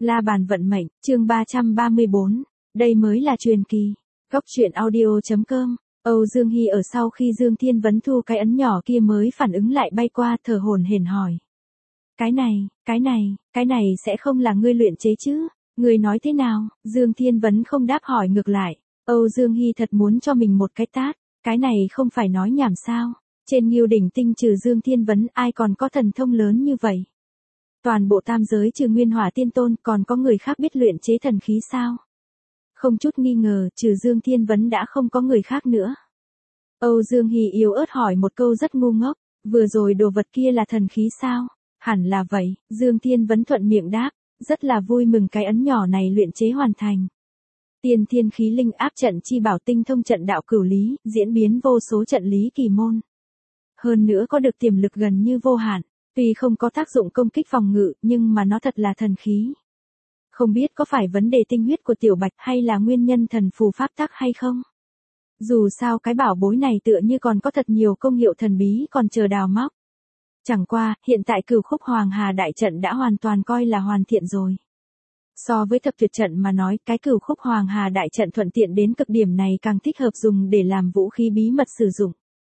La bàn vận mệnh, chương 334. Đây mới là truyền kỳ. Góc truyện audio.com. Âu Dương Hy ở sau khi Dương Thiên Vấn thu cái ấn nhỏ kia mới phản ứng lại bay qua, thở hổn hển hỏi. Cái này sẽ không là ngươi luyện chế chứ? Ngươi nói thế nào? Dương Thiên Vấn không đáp hỏi ngược lại. Âu Dương Hy thật muốn cho mình một cái tát. Cái này không phải nói nhảm sao? Trên Ngưu Đỉnh Tinh trừ Dương Thiên Vấn ai còn có thần thông lớn như vậy? Toàn bộ tam giới trừ Nguyên Hỏa Tiên Tôn còn có người khác biết luyện chế thần khí sao? Không chút nghi ngờ, trừ Dương Thiên Vấn đã không có người khác nữa. Âu Dương Hy yếu ớt hỏi một câu rất ngu ngốc, vừa rồi đồ vật kia là thần khí sao? Hẳn là vậy, Dương Thiên Vấn thuận miệng đáp, rất là vui mừng cái ấn nhỏ này luyện chế hoàn thành. Tiên thiên khí linh áp trận chi bảo tinh thông trận đạo cửu lý, diễn biến vô số trận lý kỳ môn. Hơn nữa có được tiềm lực gần như vô hạn. Tuy không có tác dụng công kích phòng ngự, nhưng mà nó thật là thần khí. Không biết có phải vấn đề tinh huyết của Tiểu Bạch hay là nguyên nhân thần phù pháp tắc hay không? Dù sao cái bảo bối này tựa như còn có thật nhiều công hiệu thần bí còn chờ đào móc. Chẳng qua, hiện tại Cửu Khúc Hoàng Hà đại trận đã hoàn toàn coi là hoàn thiện rồi. So với thập tuyệt trận mà nói, cái Cửu Khúc Hoàng Hà đại trận thuận tiện đến cực điểm này càng thích hợp dùng để làm vũ khí bí mật sử dụng.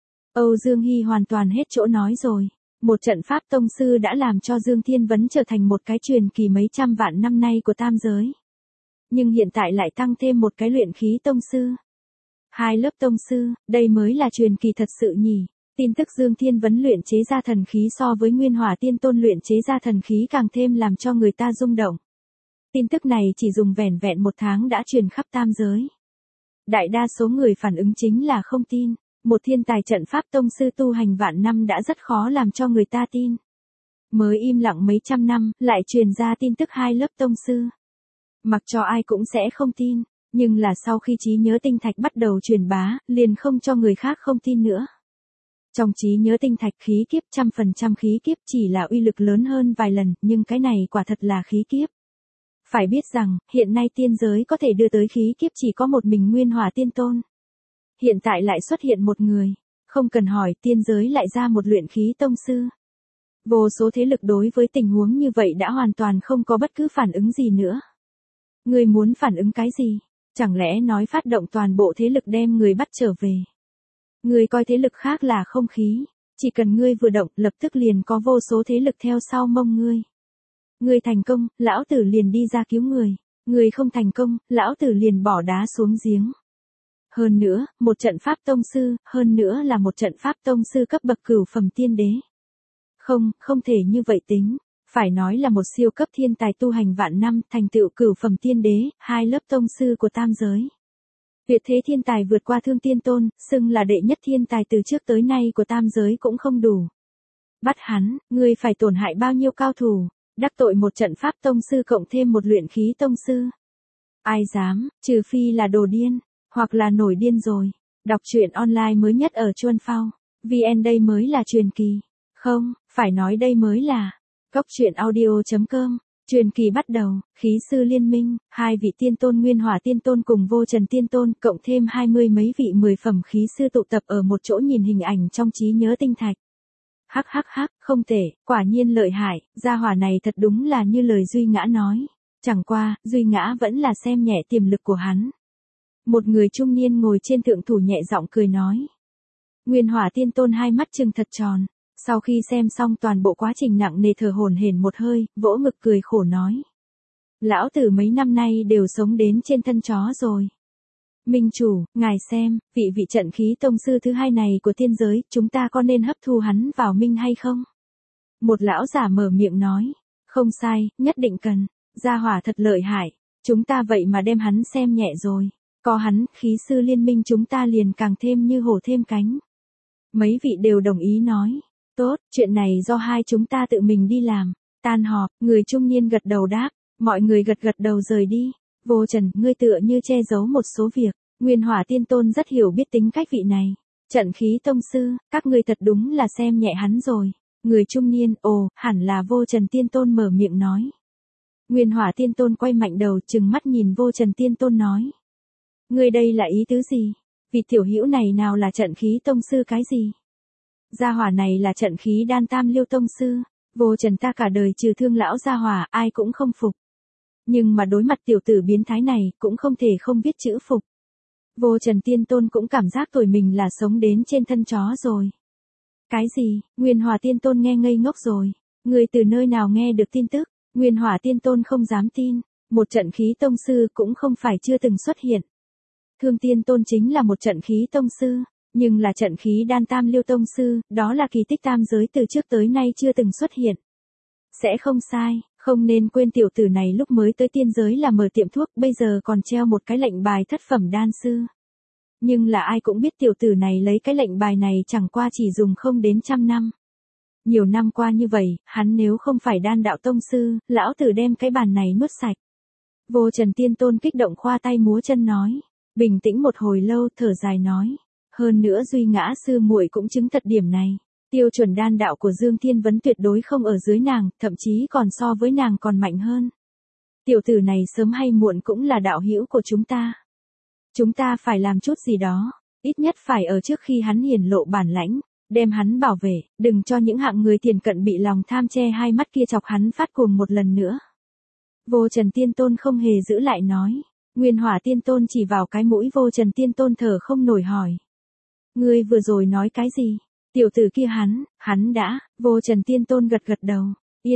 Âu Dương Hy hoàn toàn hết chỗ nói rồi. Một trận pháp tông sư đã làm cho Dương Thiên Vấn trở thành một cái truyền kỳ mấy trăm vạn năm nay của tam giới. Nhưng hiện tại lại tăng thêm một cái luyện khí tông sư. Hai lớp tông sư, đây mới là truyền kỳ thật sự nhỉ. Tin tức Dương Thiên Vấn luyện chế ra thần khí so với Nguyên Hỏa Tiên Tôn luyện chế ra thần khí càng thêm làm cho người ta rung động. Tin tức này chỉ dùng vẻn vẹn một tháng đã truyền khắp tam giới. Đại đa số người phản ứng chính là không tin. Một thiên tài trận pháp tông sư tu hành vạn năm đã rất khó làm cho người ta tin. Mới im lặng mấy trăm năm, lại truyền ra tin tức hai lớp tông sư. Mặc cho ai cũng sẽ không tin, nhưng là sau khi trí nhớ tinh thạch bắt đầu truyền bá, liền không cho người khác không tin nữa. Trong trí nhớ tinh thạch khí kiếp 100% khí kiếp chỉ là uy lực lớn hơn vài lần, nhưng cái này quả thật là khí kiếp. Phải biết rằng, hiện nay tiên giới có thể đưa tới khí kiếp chỉ có một mình Nguyên Hỏa Tiên Tôn. Hiện tại lại xuất hiện một người, không cần hỏi tiên giới lại ra một luyện khí tông sư. Vô số thế lực đối với tình huống như vậy đã hoàn toàn không có bất cứ phản ứng gì nữa. Người muốn phản ứng cái gì? Chẳng lẽ nói phát động toàn bộ thế lực đem người bắt trở về? Người coi thế lực khác là không khí, chỉ cần ngươi vừa động lập tức liền có vô số thế lực theo sau mông ngươi. Ngươi thành công, lão tử liền đi ra cứu người. Người không thành công, lão tử liền bỏ đá xuống giếng. Hơn nữa, một trận pháp tông sư, hơn nữa là một trận pháp tông sư cấp bậc cửu phẩm tiên đế. Không thể như vậy tính, phải nói là một siêu cấp thiên tài tu hành vạn năm, thành tựu cửu phẩm tiên đế, hai lớp tông sư của tam giới. Tuyệt thế thiên tài vượt qua Thương Tiên Tôn, xưng là đệ nhất thiên tài từ trước tới nay của tam giới cũng không đủ. Bắt hắn, ngươi phải tổn hại bao nhiêu cao thủ, đắc tội một trận pháp tông sư cộng thêm một luyện khí tông sư. Ai dám, trừ phi là đồ điên. Hoặc là nổi điên rồi. Đọc truyện online mới nhất ở Chuan Phao. VN đây mới là truyền kỳ. Không, phải nói đây mới là. Góc truyện audio.com. Truyền kỳ bắt đầu, khí sư liên minh, hai vị tiên tôn Nguyên Hỏa Tiên Tôn cùng Vô Trần Tiên Tôn cộng thêm 20 mấy vị 10 phẩm khí sư tụ tập ở một chỗ nhìn hình ảnh trong trí nhớ tinh thạch. Hắc, không thể, quả nhiên lợi hại, gia hỏa này thật đúng là như lời Duy Ngã nói. Chẳng qua, Duy Ngã vẫn là xem nhẹ tiềm lực của hắn. Một người trung niên ngồi trên thượng thủ nhẹ giọng cười nói. Nguyên Hỏa Tiên Tôn hai mắt trừng thật tròn, sau khi xem xong toàn bộ quá trình nặng nề thở hổn hển một hơi, vỗ ngực cười khổ nói. Lão tử mấy năm nay đều sống đến trên thân chó rồi. Minh chủ, ngài xem, vị trận khí tông sư thứ hai này của tiên giới, chúng ta có nên hấp thu hắn vào minh hay không? Một lão giả mở miệng nói. Không sai, nhất định cần, gia hỏa thật lợi hại, chúng ta vậy mà đem hắn xem nhẹ rồi. Có hắn, khí sư liên minh chúng ta liền càng thêm như hổ thêm cánh. Mấy vị đều đồng ý nói. Tốt, chuyện này do hai chúng ta tự mình đi làm. Tan họp, người trung niên gật đầu đáp. Mọi người gật đầu rời đi. Vô Trần, ngươi tựa như che giấu một số việc. Nguyên Hỏa Tiên Tôn rất hiểu biết tính cách vị này. Trận khí tông sư, các ngươi thật đúng là xem nhẹ hắn rồi. Người trung niên, hẳn là Vô Trần Tiên Tôn mở miệng nói. Nguyên Hỏa Tiên Tôn quay mạnh đầu trừng mắt nhìn Vô Trần Tiên Tôn nói. Ngươi đây là ý tứ gì? Vị tiểu hữu này nào là trận khí tông sư cái gì? Gia hỏa này là trận khí đan tam liêu tông sư. Vô Trần ta cả đời trừ Thương lão gia hỏa ai cũng không phục. Nhưng mà đối mặt tiểu tử biến thái này, cũng không thể không viết chữ phục. Vô Trần Tiên Tôn cũng cảm giác tuổi mình là sống đến trên thân chó rồi. Cái gì? Nguyên Hòa Tiên Tôn nghe ngây ngốc rồi. Người từ nơi nào nghe được tin tức? Nguyên Hỏa Tiên Tôn không dám tin. Một trận khí tông sư cũng không phải chưa từng xuất hiện. Thương Tiên Tôn chính là một trận khí tông sư, nhưng là trận khí đan tam liêu tông sư, đó là kỳ tích tam giới từ trước tới nay chưa từng xuất hiện. Sẽ không sai, không nên quên tiểu tử này lúc mới tới tiên giới là mở tiệm thuốc, bây giờ còn treo một cái lệnh bài thất phẩm đan sư. Nhưng là ai cũng biết tiểu tử này lấy cái lệnh bài này chẳng qua chỉ dùng không đến 100 năm. Nhiều năm qua như vậy, hắn nếu không phải đan đạo tông sư, lão tử đem cái bàn này nuốt sạch. Vô Trần Tiên Tôn kích động khoa tay múa chân nói. Bình tĩnh một hồi lâu thở dài nói. Hơn nữa Duy Ngã sư muội cũng chứng thật điểm này. Tiêu chuẩn đan đạo của Dương Thiên Vấn tuyệt đối không ở dưới nàng, thậm chí còn so với nàng còn mạnh hơn. Tiểu tử này sớm hay muộn cũng là đạo hữu của chúng ta. Chúng ta phải làm chút gì đó, ít nhất phải ở trước khi hắn hiển lộ bản lãnh, đem hắn bảo vệ, đừng cho những hạng người tiền cận bị lòng tham che hai mắt kia chọc hắn phát cuồng một lần nữa. Vô Trần Tiên Tôn không hề giữ lại nói. Nguyên Hỏa Tiên Tôn chỉ vào cái mũi Vô Trần Tiên Tôn thở không nổi hỏi. Ngươi vừa rồi nói cái gì? Tiểu tử kia hắn đã, Vô Trần Tiên Tôn gật gật đầu.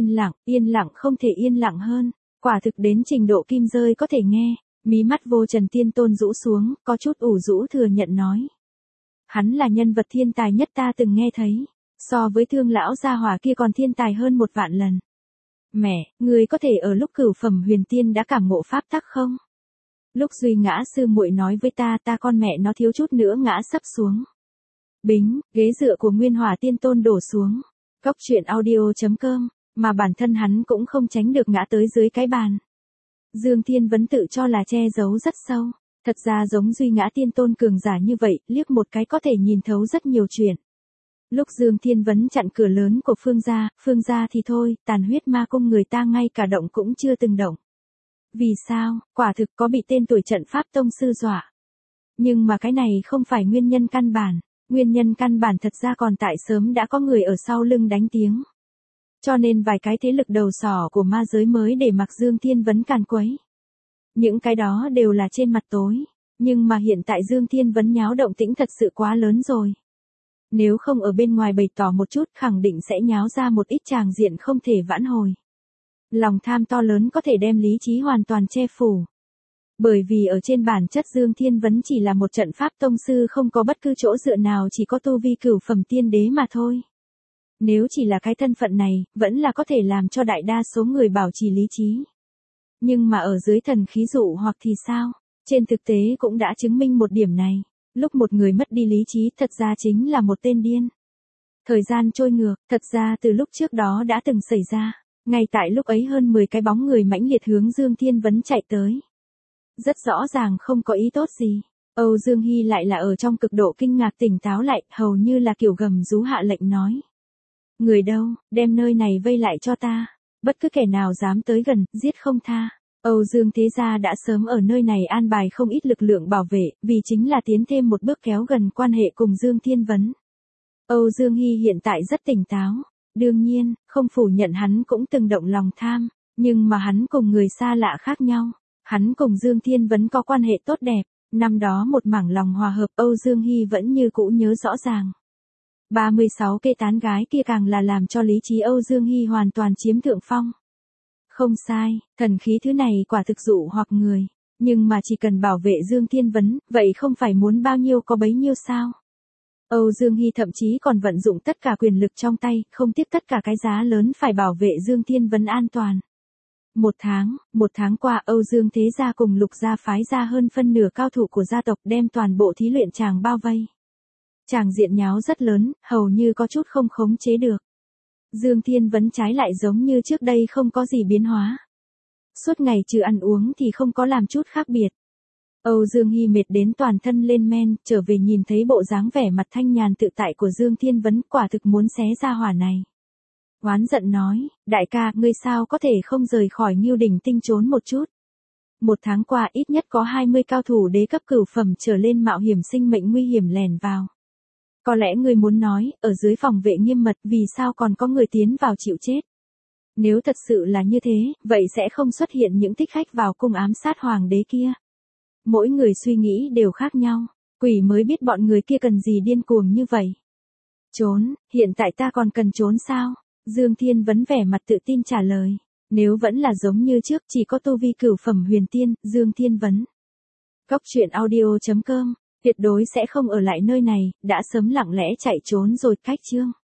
Yên lặng không thể yên lặng hơn. Quả thực đến trình độ kim rơi có thể nghe. Mí mắt Vô Trần Tiên Tôn rũ xuống, có chút ủ rũ thừa nhận nói. Hắn là nhân vật thiên tài nhất ta từng nghe thấy. So với Thương lão gia hỏa kia còn thiên tài hơn 1.000.000 lần. Mẹ, ngươi có thể ở lúc cửu phẩm huyền tiên đã cảm ngộ pháp tắc không? Lúc Duy Ngã sư muội nói với ta con mẹ nó thiếu chút nữa ngã sấp xuống. Bính, ghế dựa của Nguyên Hỏa Tiên Tôn đổ xuống. Cốc truyện audio.com, mà bản thân hắn cũng không tránh được ngã tới dưới cái bàn. Dương Thiên Vấn tự cho là che giấu rất sâu. Thật ra giống Duy Ngã Tiên Tôn cường giả như vậy, liếc một cái có thể nhìn thấu rất nhiều chuyện. Lúc Dương Thiên Vấn chặn cửa lớn của Phương gia thì thôi, Tàn Huyết Ma Cung người ta ngay cả động cũng chưa từng động. Vì sao? Quả thực có bị tên tuổi trận pháp tông sư dọa. Nhưng mà cái này không phải nguyên nhân căn bản. Nguyên nhân căn bản thật ra còn tại sớm đã có người ở sau lưng đánh tiếng. Cho nên vài cái thế lực đầu sỏ của ma giới mới để mặc Dương Thiên Vấn càn quấy. Những cái đó đều là trên mặt tối. Nhưng mà hiện tại Dương Thiên Vấn nháo động tĩnh thật sự quá lớn rồi. Nếu không ở bên ngoài bày tỏ một chút khẳng định sẽ nháo ra một ít tràng diện không thể vãn hồi. Lòng tham to lớn có thể đem lý trí hoàn toàn che phủ. Bởi vì ở trên bản chất Dương Thiên Vấn chỉ là một trận pháp tông sư không có bất cứ chỗ dựa nào, chỉ có tu vi cửu phẩm tiên đế mà thôi. Nếu chỉ là cái thân phận này, vẫn là có thể làm cho đại đa số người bảo trì lý trí. Nhưng mà ở dưới thần khí dụ hoặc thì sao? Trên thực tế cũng đã chứng minh một điểm này. Lúc một người mất đi lý trí thật ra chính là một tên điên. Thời gian trôi ngược, thật ra từ lúc trước đó đã từng xảy ra. Ngay tại lúc ấy hơn 10 cái bóng người mãnh liệt hướng Dương Thiên Vấn chạy tới. Rất rõ ràng không có ý tốt gì. Âu Dương Hy lại là ở trong cực độ kinh ngạc tỉnh táo lại, hầu như là kiểu gầm rú hạ lệnh nói. Người đâu, đem nơi này vây lại cho ta. Bất cứ kẻ nào dám tới gần, giết không tha. Âu Dương Thế Gia đã sớm ở nơi này an bài không ít lực lượng bảo vệ, vì chính là tiến thêm một bước kéo gần quan hệ cùng Dương Thiên Vấn. Âu Dương Hy hiện tại rất tỉnh táo. Đương nhiên, không phủ nhận hắn cũng từng động lòng tham, nhưng mà hắn cùng người xa lạ khác nhau. Hắn cùng Dương Thiên Vấn có quan hệ tốt đẹp, năm đó một mảng lòng hòa hợp Âu Dương Hy vẫn như cũ nhớ rõ ràng. 36 cây tán gái kia càng là làm cho lý trí Âu Dương Hy hoàn toàn chiếm thượng phong. Không sai, thần khí thứ này quả thực dụ hoặc người, nhưng mà chỉ cần bảo vệ Dương Thiên Vấn, vậy không phải muốn bao nhiêu có bấy nhiêu sao? Âu Dương Hy thậm chí còn vận dụng tất cả quyền lực trong tay, không tiếc tất cả cái giá lớn phải bảo vệ Dương Thiên Vấn an toàn. Một tháng qua Âu Dương Thế Gia cùng Lục Gia phái ra hơn phân nửa cao thủ của gia tộc đem toàn bộ thí luyện tràng bao vây. Tràng diện nháo rất lớn, hầu như có chút không khống chế được. Dương Thiên Vấn trái lại giống như trước đây không có gì biến hóa. Suốt ngày trừ ăn uống thì không có làm chút khác biệt. Âu Dương Hy mệt đến toàn thân lên men, trở về nhìn thấy bộ dáng vẻ mặt thanh nhàn tự tại của Dương Thiên Vấn, quả thực muốn xé ra hỏa này. Oán giận nói, đại ca, ngươi sao có thể không rời khỏi Ngưu Đỉnh Tinh trốn một chút. Một tháng qua ít nhất có 20 cao thủ đế cấp cửu phẩm trở lên mạo hiểm sinh mệnh nguy hiểm lẻn vào. Có lẽ ngươi muốn nói, ở dưới phòng vệ nghiêm mật vì sao còn có người tiến vào chịu chết. Nếu thật sự là như thế, vậy sẽ không xuất hiện những thích khách vào cung ám sát hoàng đế kia. Mỗi người suy nghĩ đều khác nhau, quỷ mới biết bọn người kia cần gì điên cuồng như vậy. Trốn, hiện tại ta còn cần trốn sao? Dương Thiên Vấn vẻ mặt tự tin trả lời. Nếu vẫn là giống như trước chỉ có tu vi cửu phẩm huyền tiên, Dương Thiên Vấn. Cốc truyện audio.com, tuyệt đối sẽ không ở lại nơi này, đã sớm lặng lẽ chạy trốn rồi cách chương.